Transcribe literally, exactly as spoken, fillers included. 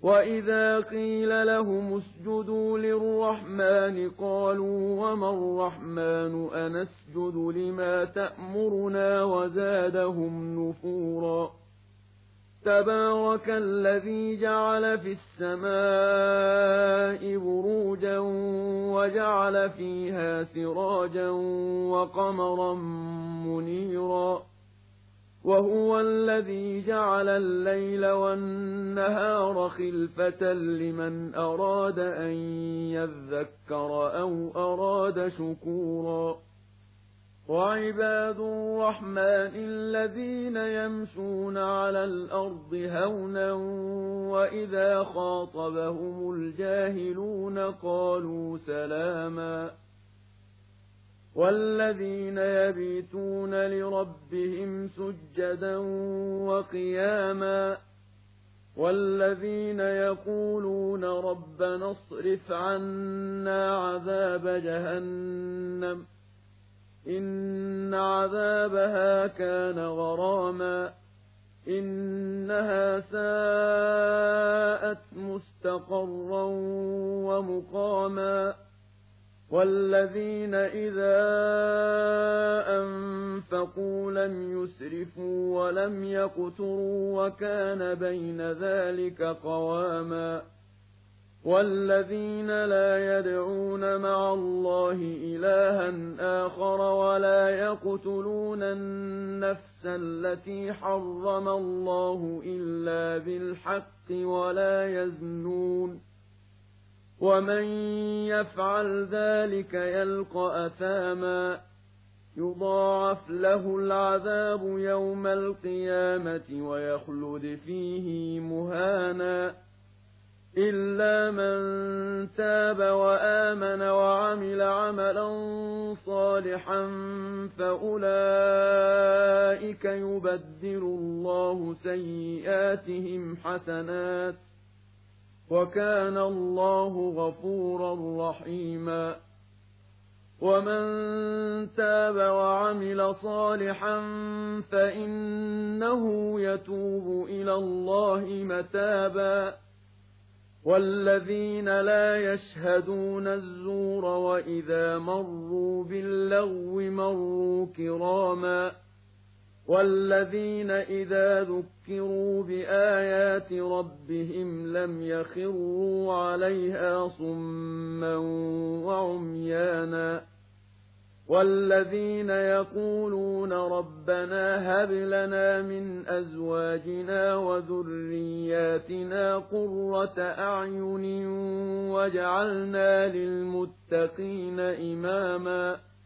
وَإِذَا قِيلَ لَهُمُ اسْجُدُوا لِلرَّحْمَٰنِ قَالُوا وَمَا الرَّحْمَٰنُ أَنَسْجُدُ لِمَا تَأْمُرُنَا وَزَادَهُمْ نُفُورًا ۩ تَبَارَكَ الَّذِي جَعَلَ فِي السَّمَاءِ بُرُوجًا وَجَعَلَ فِيهَا سِرَاجًا وَقَمَرًا مُّنِيرًا ۖ وَهُوَ الَّذِي جَعَلَ اللَّيْلَ وَالنَّهَارَ خِلْفَةً لِّمَنْ أَرَادَ أَن يَذَّكَّرَ أَوْ أَرَادَ شُكُورًا. وَعِبَادُ الرَّحْمَٰنِ الَّذِينَ يَمْشُونَ عَلَى الْأَرْضِ هَوْنًا وَإِذَا خَاطَبَهُمُ الْجَاهِلُونَ قَالُوا سَلَامًا. وَالَّذِينَ يَبِيتُونَ لِرَبِّهِمْ سُجَّدًا وَقِيَامًا. وَالَّذِينَ يَقُولُونَ رَبَّنَا اصْرِفْ عَنَّا عَذَابَ جَهَنَّمَ إِنَّ عَذَابَهَا كَانَ غَرَامًا إِنَّهَا سَاءَتْ مُسْتَقَرًّا وَمُقَامًا. وَالَّذِينَ إِذَا أَنفَقُوا لَمْ يُسْرِفُوا وَلَمْ يَقْتُرُوا وَكَانَ بَيْنَ ذَٰلِكَ قَوَامًا. وَالَّذِينَ لَا يَدْعُونَ مَعَ اللَّهِ إِلَٰهًا آخَرَ وَلَا يَقْتُلُونَ النَّفْسَ الَّتِي حَرَّمَ اللَّهُ إِلَّا بِالْحَقِّ وَلَا يَزْنُونَ ۚ وَمَن يَفْعَلْ ذَٰلِكَ يَلْقَ أَثَامًا يُضَاعَفْ لَهُ الْعَذَابُ يَوْمَ الْقِيَامَةِ وَيَخْلُدْ فِيهِ مُهَانًا إِلَّا مَن تَابَ وَآمَنَ وَعَمِلَ عَمَلًا صَالِحًا فَأُولَٰئِكَ يُبَدِّلُ اللَّهُ سَيِّئَاتِهِمْ حَسَنَاتٍ ۗ وَكَانَ اللَّهُ غَفُورًا رَّحِيمًا. وَمَن تَابَ وَعَمِلَ صَالِحًا فَإِنَّهُ يَتُوبُ إِلَى اللَّهِ مَتَابًا. وَالَّذِينَ لَا يَشْهَدُونَ الزُّورَ وَإِذَا مَرُّوا بِاللَّغْوِ مَرُّوا كِرَامًا. وَالَّذِينَ إِذَا ذُكِّرُوا بِآيَاتِ رَبِّهِمْ لَمْ يَخِرُّوا عَلَيْهَا صُمًّا وَعُمْيَانًا. وَالَّذِينَ يَقُولُونَ رَبَّنَا هَبْ لَنَا مِنْ أَزْوَاجِنَا وَذُرِّيَّاتِنَا قُرَّةَ أَعْيُنٍ وَاجْعَلْنَا لِلْمُتَّقِينَ إِمَامًا